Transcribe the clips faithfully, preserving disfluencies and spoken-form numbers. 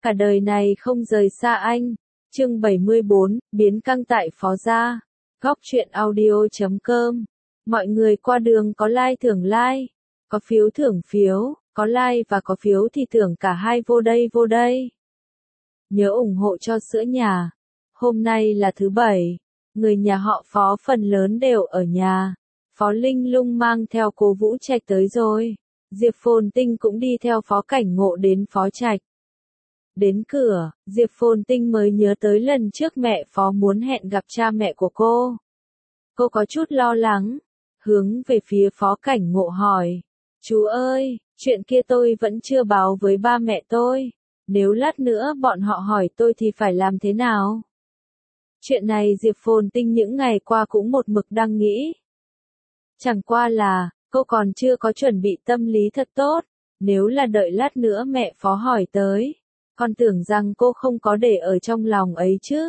cả đời này không rời xa anh. Chương bảy mươi bốn, biến căng tại Phó Gia. Góc truyện audio chấm com. Mọi người qua đường có like thưởng like, có phiếu thưởng phiếu, có like và có phiếu thì thưởng cả hai vô đây vô đây. Nhớ ủng hộ cho sữa nhà. Hôm nay là thứ bảy, người nhà họ Phó phần lớn đều ở nhà. Phó Linh Lung mang theo Cố Vũ Trạch tới rồi. Diệp Phồn Tinh cũng đi theo Phó Cảnh Ngộ đến Phó Trạch. Đến cửa, Diệp Phồn Tinh mới nhớ tới lần trước mẹ Phó muốn hẹn gặp cha mẹ của cô. Cô có chút lo lắng, hướng về phía Phó Cảnh Ngộ hỏi. Chú ơi, chuyện kia tôi vẫn chưa báo với ba mẹ tôi. Nếu lát nữa bọn họ hỏi tôi thì phải làm thế nào? Chuyện này Diệp Phồn Tinh những ngày qua cũng một mực đang nghĩ. Chẳng qua là, cô còn chưa có chuẩn bị tâm lý thật tốt. Nếu là đợi lát nữa mẹ Phó hỏi tới, con tưởng rằng cô không có để ở trong lòng ấy chứ.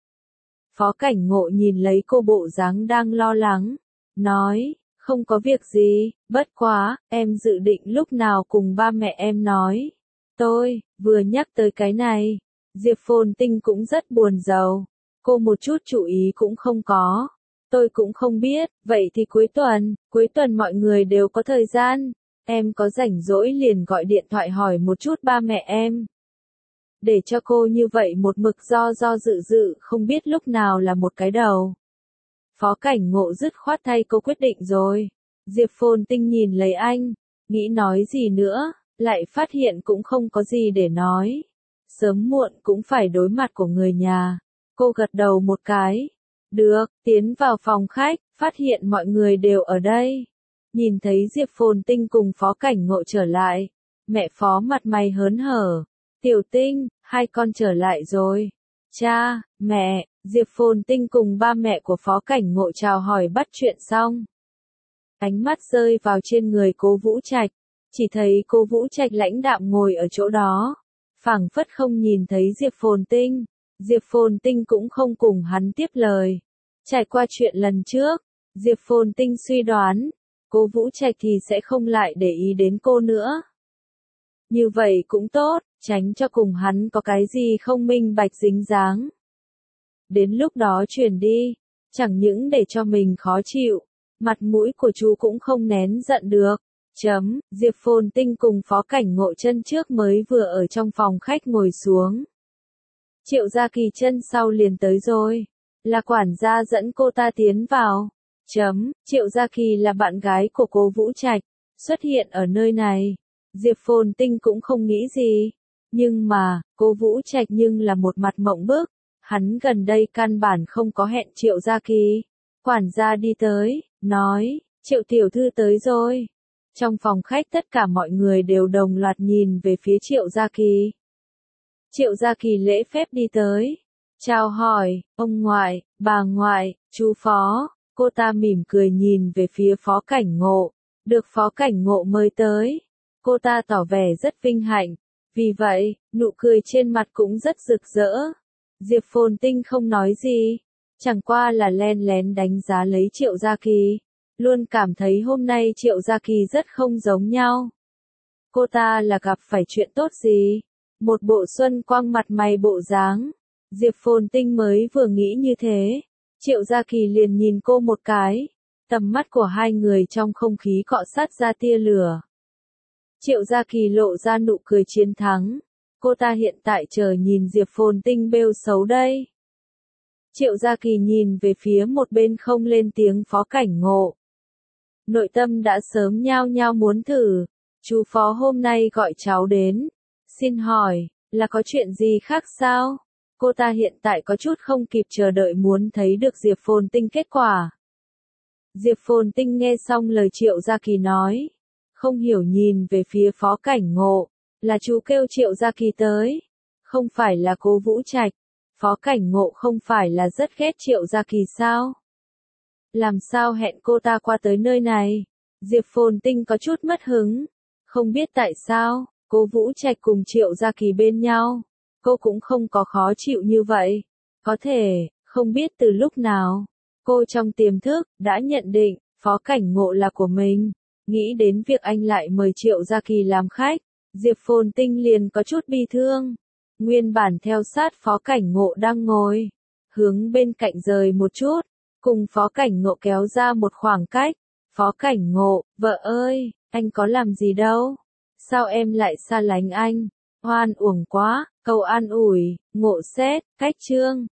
Phó Cảnh Ngộ nhìn lấy cô bộ dáng đang lo lắng, nói, không có việc gì, bất quá, em dự định lúc nào cùng ba mẹ em nói. Tôi, vừa nhắc tới cái này, Diệp Phồn Tinh cũng rất buồn rầu, cô một chút chú ý cũng không có. Tôi cũng không biết, vậy thì cuối tuần, cuối tuần mọi người đều có thời gian, em có rảnh rỗi liền gọi điện thoại hỏi một chút ba mẹ em. Để cho cô như vậy một mực do do dự dự không biết lúc nào là một cái đầu. Phó Cảnh Ngộ dứt khoát thay cô quyết định rồi. Diệp Phồn Tinh nhìn lấy anh, nghĩ nói gì nữa, lại phát hiện cũng không có gì để nói. Sớm muộn cũng phải đối mặt của người nhà. Cô gật đầu một cái. Được, tiến vào phòng khách, phát hiện mọi người đều ở đây. Nhìn thấy Diệp Phồn Tinh cùng Phó Cảnh Ngộ trở lại. Mẹ Phó mặt mày hớn hở. Tiểu Tinh, hai con trở lại rồi. Cha, mẹ, Diệp Phồn Tinh cùng ba mẹ của Phó Cảnh Ngộ chào hỏi bắt chuyện xong. Ánh mắt rơi vào trên người Cố Vũ Trạch, chỉ thấy Cố Vũ Trạch lãnh đạm ngồi ở chỗ đó, phảng phất không nhìn thấy Diệp Phồn Tinh. Diệp Phồn Tinh cũng không cùng hắn tiếp lời. Trải qua chuyện lần trước, Diệp Phồn Tinh suy đoán, Cố Vũ Trạch thì sẽ không lại để ý đến cô nữa. Như vậy cũng tốt, tránh cho cùng hắn có cái gì không minh bạch dính dáng. Đến lúc đó chuyển đi, chẳng những để cho mình khó chịu, mặt mũi của chú cũng không nén giận được. Chấm, Diệp Phồn Tinh cùng Phó Cảnh Ngộ chân trước mới vừa ở trong phòng khách ngồi xuống. Triệu Gia Kỳ chân sau liền tới rồi, là quản gia dẫn cô ta tiến vào. Chấm, Triệu Gia Kỳ là bạn gái của Cố Vũ Trạch, xuất hiện ở nơi này. Diệp Phồn Tinh cũng không nghĩ gì, nhưng mà, Cố Vũ Trạch nhưng là một mặt mộng bức, hắn gần đây căn bản không có hẹn Triệu Gia Kỳ. Quản gia đi tới, nói, Triệu tiểu thư tới rồi. Trong phòng khách tất cả mọi người đều đồng loạt nhìn về phía Triệu Gia Kỳ. Triệu Gia Kỳ lễ phép đi tới, chào hỏi, ông ngoại, bà ngoại, chú Phó. Cô ta mỉm cười nhìn về phía Phó Cảnh Ngộ, được Phó Cảnh Ngộ mời tới. Cô ta tỏ vẻ rất vinh hạnh, vì vậy, nụ cười trên mặt cũng rất rực rỡ. Diệp Phồn Tinh không nói gì, chẳng qua là len lén đánh giá lấy Triệu Gia Kỳ, luôn cảm thấy hôm nay Triệu Gia Kỳ rất không giống nhau. Cô ta là gặp phải chuyện tốt gì? Một bộ xuân quang mặt mày bộ dáng. Diệp Phồn Tinh mới vừa nghĩ như thế, Triệu Gia Kỳ liền nhìn cô một cái, tầm mắt của hai người trong không khí cọ sát ra tia lửa. Triệu Gia Kỳ lộ ra nụ cười chiến thắng. Cô ta hiện tại chờ nhìn Diệp Phồn Tinh bêu xấu đây. Triệu Gia Kỳ nhìn về phía một bên không lên tiếng Phó Cảnh Ngộ. Nội tâm đã sớm nhao nhao muốn thử. Chú Phó hôm nay gọi cháu đến. Xin hỏi, là có chuyện gì khác sao? Cô ta hiện tại có chút không kịp chờ đợi muốn thấy được Diệp Phồn Tinh kết quả. Diệp Phồn Tinh nghe xong lời Triệu Gia Kỳ nói, không hiểu nhìn về phía Phó Cảnh Ngộ, là chú kêu Triệu Gia Kỳ tới, không phải là Cố Vũ Trạch. Phó Cảnh Ngộ không phải là rất ghét Triệu Gia Kỳ sao? Làm sao hẹn cô ta qua tới nơi này? Diệp Phồn Tinh có chút mất hứng, không biết tại sao, Cố Vũ Trạch cùng Triệu Gia Kỳ bên nhau, cô cũng không có khó chịu như vậy. Có thể, không biết từ lúc nào, cô trong tiềm thức, đã nhận định, Phó Cảnh Ngộ là của mình. Nghĩ đến việc anh lại mời Triệu Gia Kỳ làm khách, Diệp Phồn Tinh liền có chút bi thương. Nguyên bản theo sát Phó Cảnh Ngộ đang ngồi, hướng bên cạnh rời một chút, cùng Phó Cảnh Ngộ kéo ra một khoảng cách. Phó Cảnh Ngộ, vợ ơi, anh có làm gì đâu? Sao em lại xa lánh anh? Oan uổng quá, câu an ủi, Ngộ xét, cách chương.